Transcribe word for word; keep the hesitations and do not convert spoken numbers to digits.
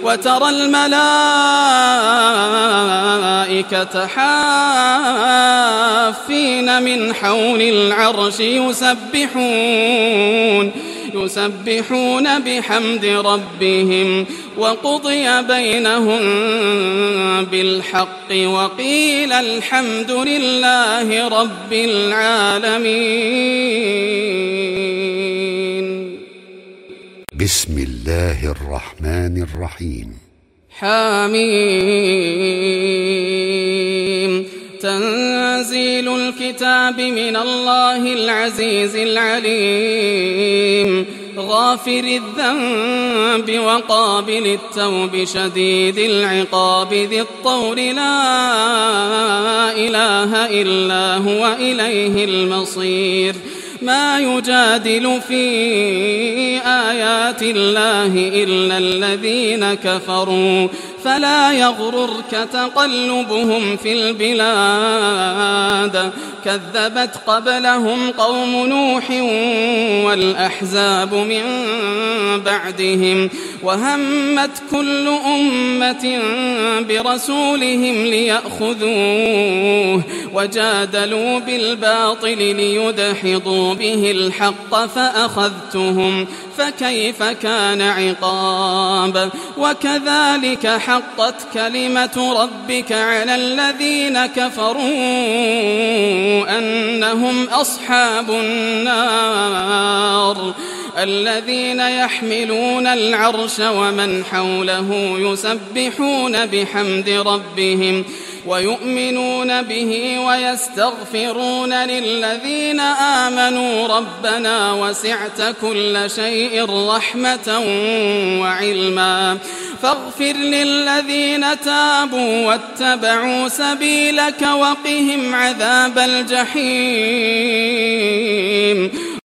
وترى الملائكة حافين من حول العرش يسبحون يسبحون بحمد ربهم وقضي بينهم بالحق وقيل الحمد لله رب العالمين. بسم الله الرحمن الرحيم. حميم. تنزيل الكتاب من الله العزيز العليم غافر الذنب وقابل التوب شديد العقاب ذي الطول لا إله إلا هو إليه المصير. ما يجادل في آيات الله إلا الذين كفروا فلا يغررك تقلبهم في البلاد. كذبت قبلهم قوم نوح والأحزاب من بعدهم وهمت كل أمة برسولهم ليأخذوه وجادلوا بالباطل ليدحضوا به الحق فأخذتهم فكيف كان عقاب. وكذلك حقت كلمة ربك على الذين كفروا أنهم أصحاب النار. الذين يحملون العرش ومن حوله يسبحون بحمد ربهم ويؤمنون به ويستغفرون للذين آمنوا ربنا وسعت كل شيء رحمة وعلما فاغفر للذين تابوا واتبعوا سبيلك وقهم عذاب الجحيم.